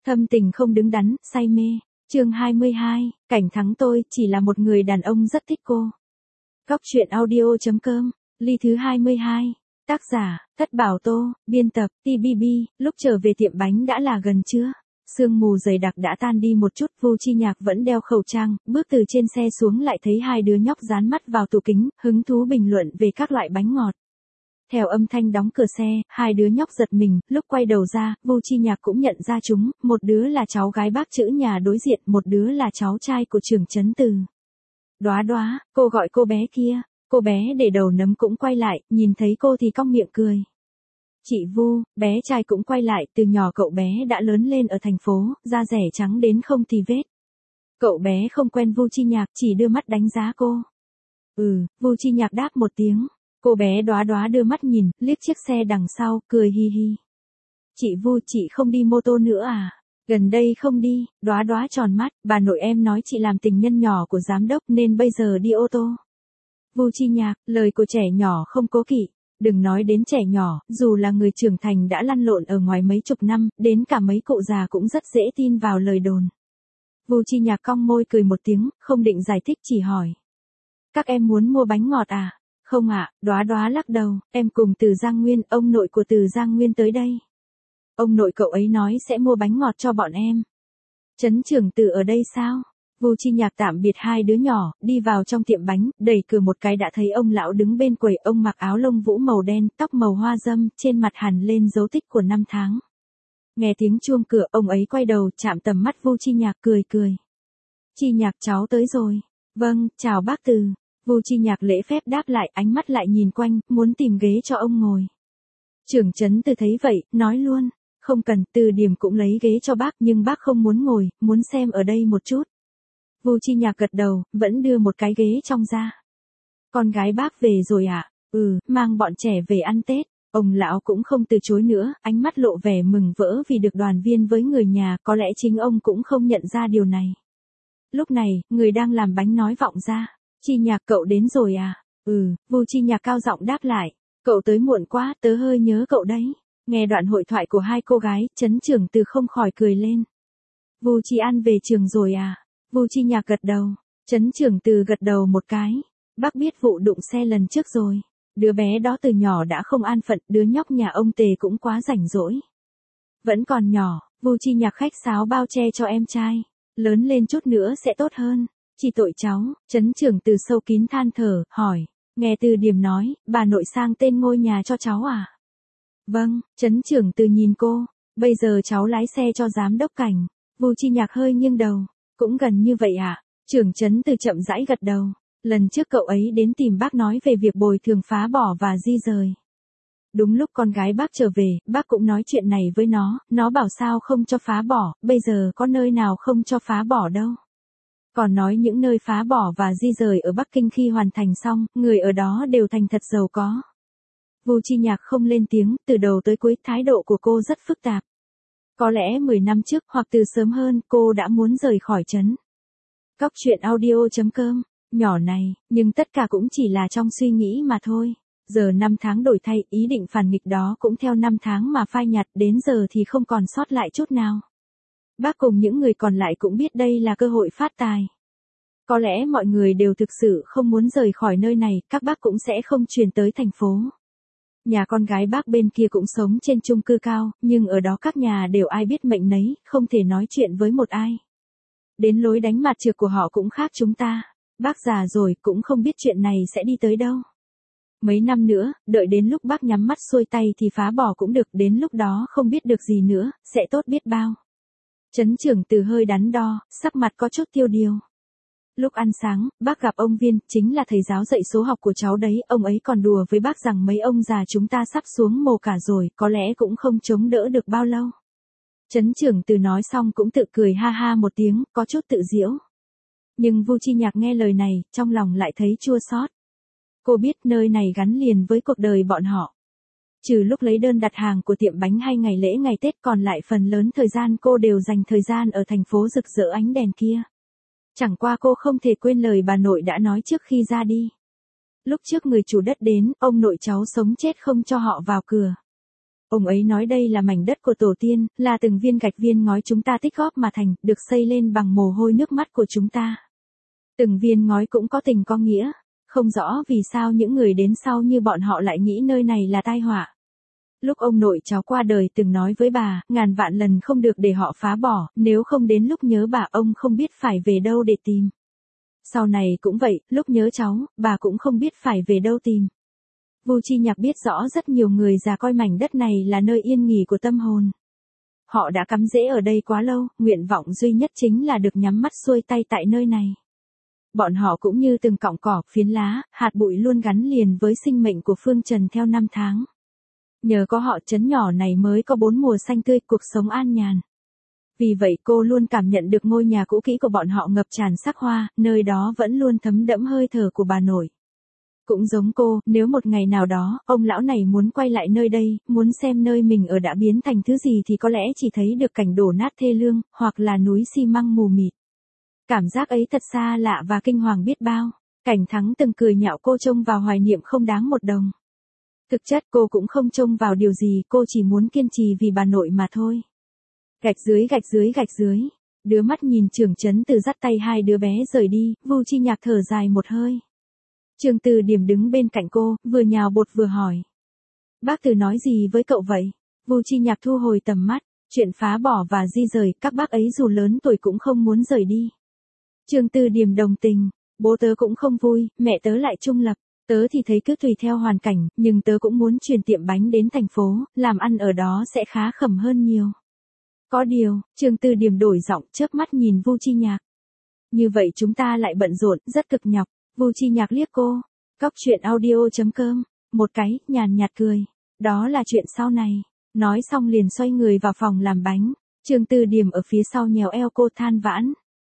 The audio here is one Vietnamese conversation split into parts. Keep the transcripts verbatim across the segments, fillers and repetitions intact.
Thâm tình không đứng đắn, say mê. Chương hai mươi hai, Cảnh Thắng tôi chỉ là một người đàn ông rất thích cô. Góc truyện audio chấm com, ly thứ hai mươi hai. Tác giả, Thất Bảo Tô, biên tập, tê bê bê, lúc trở về tiệm bánh đã là gần trưa. Sương mù dày đặc đã tan đi một chút, Vu Chi Nhạc vẫn đeo khẩu trang, bước từ trên xe xuống lại thấy hai đứa nhóc dán mắt vào tủ kính, hứng thú bình luận về các loại bánh ngọt. Theo âm thanh đóng cửa xe, hai đứa nhóc giật mình, lúc quay đầu ra, Vu Chi Nhạc cũng nhận ra chúng, một đứa là cháu gái bác chữ nhà đối diện, một đứa là cháu trai của trưởng trấn Từ. Đóa Đóa, cô gọi cô bé kia, cô bé để đầu nấm cũng quay lại, nhìn thấy cô thì cong miệng cười. Chị Vu, bé trai cũng quay lại, từ nhỏ cậu bé đã lớn lên ở thành phố, da rẻ trắng đến không tì vết. Cậu bé không quen Vu Chi Nhạc, chỉ đưa mắt đánh giá cô. Ừ, Vu Chi Nhạc đáp một tiếng. Cô bé Đóa Đóa đưa mắt nhìn, liếc chiếc xe đằng sau, cười hi hi. Chị Vu, chị không đi mô tô nữa à? Gần đây không đi, Đóa Đóa tròn mắt, bà nội em nói chị làm tình nhân nhỏ của giám đốc nên bây giờ đi ô tô. Vu Chi Nhạc, lời của trẻ nhỏ không cố kỵ. Đừng nói đến trẻ nhỏ, dù là người trưởng thành đã lăn lộn ở ngoài mấy chục năm, đến cả mấy cụ già cũng rất dễ tin vào lời đồn. Vu Chi Nhạc cong môi cười một tiếng, không định giải thích chỉ hỏi. Các em muốn mua bánh ngọt à? Không ạ, à, Đóa Đóa lắc đầu, em cùng Từ Giang Nguyên, ông nội của Từ Giang Nguyên tới đây. Ông nội cậu ấy nói sẽ mua bánh ngọt cho bọn em. Trấn trưởng Từ ở đây sao? Vu Chi Nhạc tạm biệt hai đứa nhỏ, đi vào trong tiệm bánh, đẩy cửa một cái đã thấy ông lão đứng bên quầy, ông mặc áo lông vũ màu đen, tóc màu hoa dâm, trên mặt hằn lên dấu tích của năm tháng. Nghe tiếng chuông cửa, ông ấy quay đầu, chạm tầm mắt Vu Chi Nhạc cười cười. Chi Nhạc cháu tới rồi. Vâng, chào bác Từ. Vu Chi Nhạc lễ phép đáp lại, ánh mắt lại nhìn quanh, muốn tìm ghế cho ông ngồi. Trưởng trấn Từ thấy vậy, nói luôn, không cần, Từ điểm cũng lấy ghế cho bác, nhưng bác không muốn ngồi, muốn xem ở đây một chút. Vu Chi Nhạc gật đầu, vẫn đưa một cái ghế trong ra. Con gái bác về rồi ạ? À? Ừ, mang bọn trẻ về ăn Tết. Ông lão cũng không từ chối nữa, ánh mắt lộ vẻ mừng vỡ vì được đoàn viên với người nhà, có lẽ chính ông cũng không nhận ra điều này. Lúc này, người đang làm bánh nói vọng ra. Chi Nhạc cậu đến rồi à? Ừ, Vu Chi Nhạc cao giọng đáp lại. Cậu tới muộn quá, tớ hơi nhớ cậu đấy. Nghe đoạn hội thoại của hai cô gái, Trấn trưởng Từ không khỏi cười lên. Vu Chi An về trường rồi à? Vu Chi Nhạc gật đầu. Trấn trưởng Từ gật đầu một cái. Bác biết vụ đụng xe lần trước rồi. Đứa bé đó từ nhỏ đã không an phận, đứa nhóc nhà ông Tề cũng quá rảnh rỗi. Vẫn còn nhỏ, Vu Chi Nhạc khách sáo bao che cho em trai. Lớn lên chút nữa sẽ tốt hơn. Chỉ tội cháu, Trấn trưởng Từ sâu kín than thở, hỏi. Nghe Từ điểm nói, bà nội sang tên ngôi nhà cho cháu à? Vâng, Trấn trưởng Từ nhìn cô. Bây giờ cháu lái xe cho giám đốc Cảnh. Vu Chi Nhạc hơi nghiêng đầu. Cũng gần như vậy ạ. À? Trưởng trấn Từ chậm rãi gật đầu. Lần trước cậu ấy đến tìm bác nói về việc bồi thường phá bỏ và di rời. Đúng lúc con gái bác trở về, bác cũng nói chuyện này với nó, nó bảo sao không cho phá bỏ, bây giờ có nơi nào không cho phá bỏ đâu. Còn nói những nơi phá bỏ và di rời ở Bắc Kinh khi hoàn thành xong, người ở đó đều thành thật giàu có. Vu Chi Nhạc không lên tiếng, từ đầu tới cuối thái độ của cô rất phức tạp. Có lẽ mười năm trước hoặc từ sớm hơn, cô đã muốn rời khỏi trấn. Góc truyện audio chấm com, nhỏ này, nhưng tất cả cũng chỉ là trong suy nghĩ mà thôi. Giờ năm tháng đổi thay, ý định phản nghịch đó cũng theo năm tháng mà phai nhạt, đến giờ thì không còn sót lại chút nào. Bác cùng những người còn lại cũng biết đây là cơ hội phát tài. Có lẽ mọi người đều thực sự không muốn rời khỏi nơi này, các bác cũng sẽ không chuyển tới thành phố. Nhà con gái bác bên kia cũng sống trên chung cư cao, nhưng ở đó các nhà đều ai biết mệnh nấy, không thể nói chuyện với một ai. Đến lối đánh mặt trược của họ cũng khác chúng ta. Bác già rồi cũng không biết chuyện này sẽ đi tới đâu. Mấy năm nữa, đợi đến lúc bác nhắm mắt xuôi tay thì phá bỏ cũng được, đến lúc đó không biết được gì nữa, sẽ tốt biết bao. Trấn trưởng Từ hơi đắn đo, sắc mặt có chút tiêu điều. Lúc ăn sáng, bác gặp ông Viên, chính là thầy giáo dạy số học của cháu đấy, ông ấy còn đùa với bác rằng mấy ông già chúng ta sắp xuống mồ cả rồi, có lẽ cũng không chống đỡ được bao lâu. Trấn trưởng Từ nói xong cũng tự cười ha ha một tiếng, có chút tự giễu. Nhưng Vu Chi Nhạc nghe lời này, trong lòng lại thấy chua xót. Cô biết nơi này gắn liền với cuộc đời bọn họ. Trừ lúc lấy đơn đặt hàng của tiệm bánh hay ngày lễ ngày Tết, còn lại phần lớn thời gian cô đều dành thời gian ở thành phố rực rỡ ánh đèn kia. Chẳng qua cô không thể quên lời bà nội đã nói trước khi ra đi. Lúc trước người chủ đất đến, ông nội cháu sống chết không cho họ vào cửa. Ông ấy nói đây là mảnh đất của tổ tiên, là từng viên gạch viên ngói chúng ta tích góp mà thành, được xây lên bằng mồ hôi nước mắt của chúng ta. Từng viên ngói cũng có tình có nghĩa, không rõ vì sao những người đến sau như bọn họ lại nghĩ nơi này là tai họa. Lúc ông nội cháu qua đời từng nói với bà, ngàn vạn lần không được để họ phá bỏ, nếu không đến lúc nhớ bà ông không biết phải về đâu để tìm. Sau này cũng vậy, lúc nhớ cháu, bà cũng không biết phải về đâu tìm. Vu Chi Nhạc biết rõ rất nhiều người già coi mảnh đất này là nơi yên nghỉ của tâm hồn. Họ đã cắm rễ ở đây quá lâu, nguyện vọng duy nhất chính là được nhắm mắt xuôi tay tại nơi này. Bọn họ cũng như từng cọng cỏ, phiến lá, hạt bụi luôn gắn liền với sinh mệnh của phương Trần theo năm tháng. Nhờ có họ trấn nhỏ này mới có bốn mùa xanh tươi, cuộc sống an nhàn. Vì vậy cô luôn cảm nhận được ngôi nhà cũ kỹ của bọn họ ngập tràn sắc hoa, nơi đó vẫn luôn thấm đẫm hơi thở của bà nội. Cũng giống cô, nếu một ngày nào đó, ông lão này muốn quay lại nơi đây, muốn xem nơi mình ở đã biến thành thứ gì thì có lẽ chỉ thấy được cảnh đổ nát thê lương, hoặc là núi xi măng mù mịt. Cảm giác ấy thật xa lạ và kinh hoàng biết bao. Cảnh Thắng từng cười nhạo cô trông vào hoài niệm không đáng một đồng. Thực chất cô cũng không trông vào điều gì, cô chỉ muốn kiên trì vì bà nội mà thôi. Gạch dưới gạch dưới gạch dưới. Đứa mắt nhìn Trưởng Trấn Từ dắt tay hai đứa bé rời đi, Vu Chi Nhạc thở dài một hơi. Trương Từ Điểm đứng bên cạnh cô, vừa nhào bột vừa hỏi. Bác Từ nói gì với cậu vậy? Vu Chi Nhạc thu hồi tầm mắt, chuyện phá bỏ và di rời, các bác ấy dù lớn tuổi cũng không muốn rời đi. Trương Từ Điểm đồng tình, bố tớ cũng không vui, mẹ tớ lại trung lập. Tớ thì thấy cứ tùy theo hoàn cảnh, nhưng tớ cũng muốn chuyển tiệm bánh đến thành phố, làm ăn ở đó sẽ khá khẩm hơn nhiều. Có điều, Trương Từ Điểm đổi giọng, chớp mắt nhìn Vu Chi Nhạc. Như vậy chúng ta lại bận rộn, rất cực nhọc. Vu Chi Nhạc liếc cô. Cóc truyện audio chấm com. Một cái, nhàn nhạt cười. Đó là chuyện sau này. Nói xong liền xoay người vào phòng làm bánh. Trương Từ Điểm ở phía sau nhéo eo cô than vãn.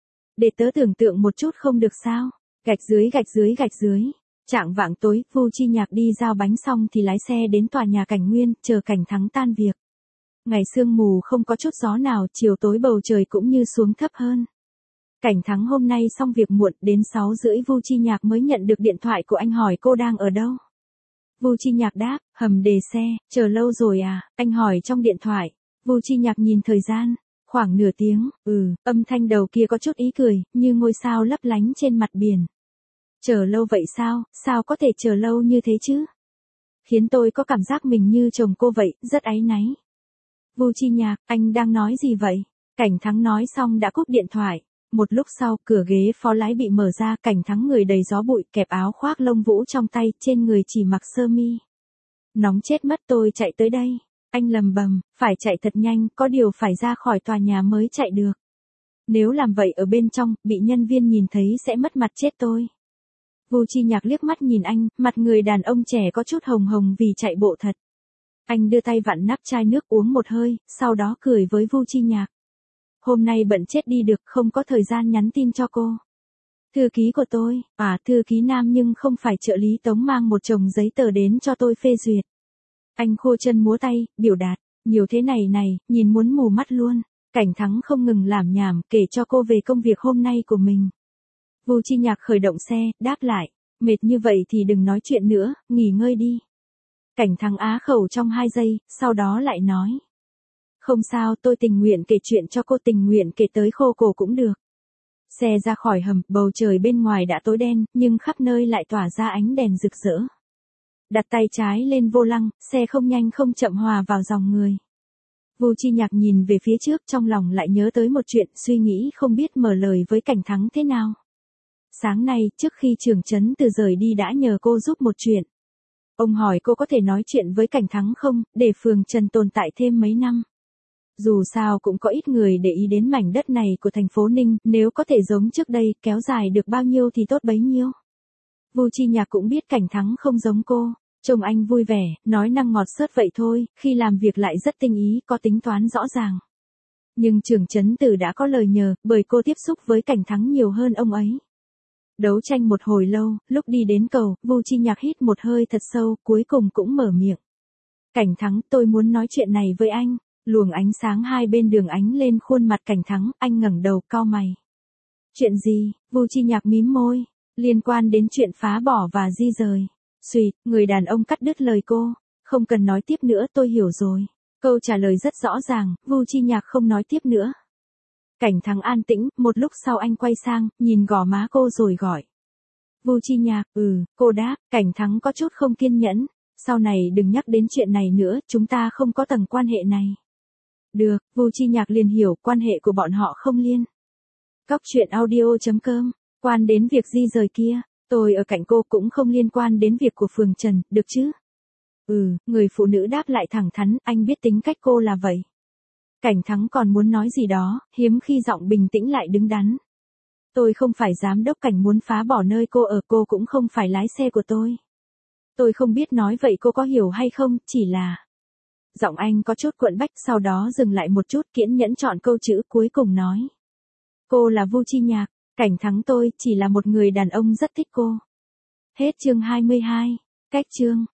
Để tớ tưởng tượng một chút không được sao? Gạch dưới gạch dưới gạch dưới. Chạng vạng tối, Vu Chi Nhạc đi giao bánh xong thì lái xe đến tòa nhà Cảnh Nguyên, chờ Cảnh Thắng tan việc. Ngày sương mù không có chút gió nào, chiều tối bầu trời cũng như xuống thấp hơn. Cảnh Thắng hôm nay xong việc muộn, đến sáu rưỡi Vu Chi Nhạc mới nhận được điện thoại của anh hỏi cô đang ở đâu. Vu Chi Nhạc đáp, hầm đề xe, chờ lâu rồi à, anh hỏi trong điện thoại. Vu Chi Nhạc nhìn thời gian, khoảng nửa tiếng, ừ, âm thanh đầu kia có chút ý cười, như ngôi sao lấp lánh trên mặt biển. Chờ lâu vậy sao, sao có thể chờ lâu như thế chứ? Khiến tôi có cảm giác mình như chồng cô vậy, rất áy náy. Vu Chi Nhạc, anh đang nói gì vậy? Cảnh Thắng nói xong đã cúp điện thoại. Một lúc sau, cửa ghế phó lái bị mở ra, Cảnh Thắng người đầy gió bụi, kẹp áo khoác lông vũ trong tay, trên người chỉ mặc sơ mi. Nóng chết mất, tôi chạy tới đây. Anh lầm bầm, phải chạy thật nhanh, có điều phải ra khỏi tòa nhà mới chạy được. Nếu làm vậy ở bên trong, bị nhân viên nhìn thấy sẽ mất mặt chết tôi. Vu Chi Nhạc liếc mắt nhìn anh, mặt người đàn ông trẻ có chút hồng hồng vì chạy bộ thật. Anh đưa tay vặn nắp chai nước uống một hơi, sau đó cười với Vu Chi Nhạc. Hôm nay bận chết đi được, không có thời gian nhắn tin cho cô. Thư ký của tôi, à, thư ký nam nhưng không phải trợ lý Tống mang một chồng giấy tờ đến cho tôi phê duyệt. Anh khô chân múa tay, biểu đạt, nhiều thế này này, nhìn muốn mù mắt luôn. Cảnh Thắng không ngừng làm nhảm, kể cho cô về công việc hôm nay của mình. Vu Chi Nhạc khởi động xe, đáp lại, mệt như vậy thì đừng nói chuyện nữa, nghỉ ngơi đi. Cảnh Thắng á khẩu trong hai giây, sau đó lại nói. Không sao, tôi tình nguyện kể chuyện cho cô, tình nguyện kể tới khô cổ cũng được. Xe ra khỏi hầm, bầu trời bên ngoài đã tối đen, nhưng khắp nơi lại tỏa ra ánh đèn rực rỡ. Đặt tay trái lên vô lăng, xe không nhanh không chậm hòa vào dòng người. Vu Chi Nhạc nhìn về phía trước, trong lòng lại nhớ tới một chuyện, suy nghĩ không biết mở lời với Cảnh Thắng thế nào. Sáng nay, trước khi Trưởng Trấn Từ rời đi đã nhờ cô giúp một chuyện. Ông hỏi cô có thể nói chuyện với Cảnh Thắng không, để phường Trần tồn tại thêm mấy năm. Dù sao cũng có ít người để ý đến mảnh đất này của thành phố Ninh, nếu có thể giống trước đây, kéo dài được bao nhiêu thì tốt bấy nhiêu. Vu Chi Nhạc cũng biết Cảnh Thắng không giống cô, trông anh vui vẻ, nói năng ngọt xớt vậy thôi, khi làm việc lại rất tinh ý, có tính toán rõ ràng. Nhưng Trưởng Trấn Từ đã có lời nhờ, bởi cô tiếp xúc với Cảnh Thắng nhiều hơn ông ấy. Đấu tranh một hồi lâu, lúc đi đến cầu, Vu Chi Nhạc hít một hơi thật sâu, cuối cùng cũng mở miệng. Cảnh Thắng, tôi muốn nói chuyện này với anh. Luồng ánh sáng hai bên đường ánh lên khuôn mặt Cảnh Thắng, anh ngẩng đầu cau mày. Chuyện gì? Vu Chi Nhạc mím môi, liên quan đến chuyện phá bỏ và di rời. Xùyt, người đàn ông cắt đứt lời cô. Không cần nói tiếp nữa, tôi hiểu rồi. Câu trả lời rất rõ ràng, Vu Chi Nhạc không nói tiếp nữa. Cảnh Thắng an tĩnh, một lúc sau anh quay sang, nhìn gò má cô rồi gọi. Vu Chi Nhạc, ừ, cô đáp. Cảnh Thắng có chút không kiên nhẫn. Sau này đừng nhắc đến chuyện này nữa, chúng ta không có tầng quan hệ này. Được, Vu Chi Nhạc liền hiểu, quan hệ của bọn họ không liên. Cóc truyện audio chấm com, quan đến việc di rời kia, tôi ở cạnh cô cũng không liên quan đến việc của Phường Trần, được chứ? Ừ, người phụ nữ đáp lại thẳng thắn, anh biết tính cách cô là vậy. Cảnh Thắng còn muốn nói gì đó, hiếm khi giọng bình tĩnh lại đứng đắn. Tôi không phải giám đốc Cảnh muốn phá bỏ nơi cô ở, cô cũng không phải lái xe của tôi. Tôi không biết nói vậy cô có hiểu hay không, chỉ là... Giọng anh có chút cuộn bách, sau đó dừng lại một chút, kiên nhẫn chọn câu chữ cuối cùng nói. Cô là Vu Chi Nhạc, Cảnh Thắng tôi chỉ là một người đàn ông rất thích cô. Hết chương hai mươi hai, cách chương.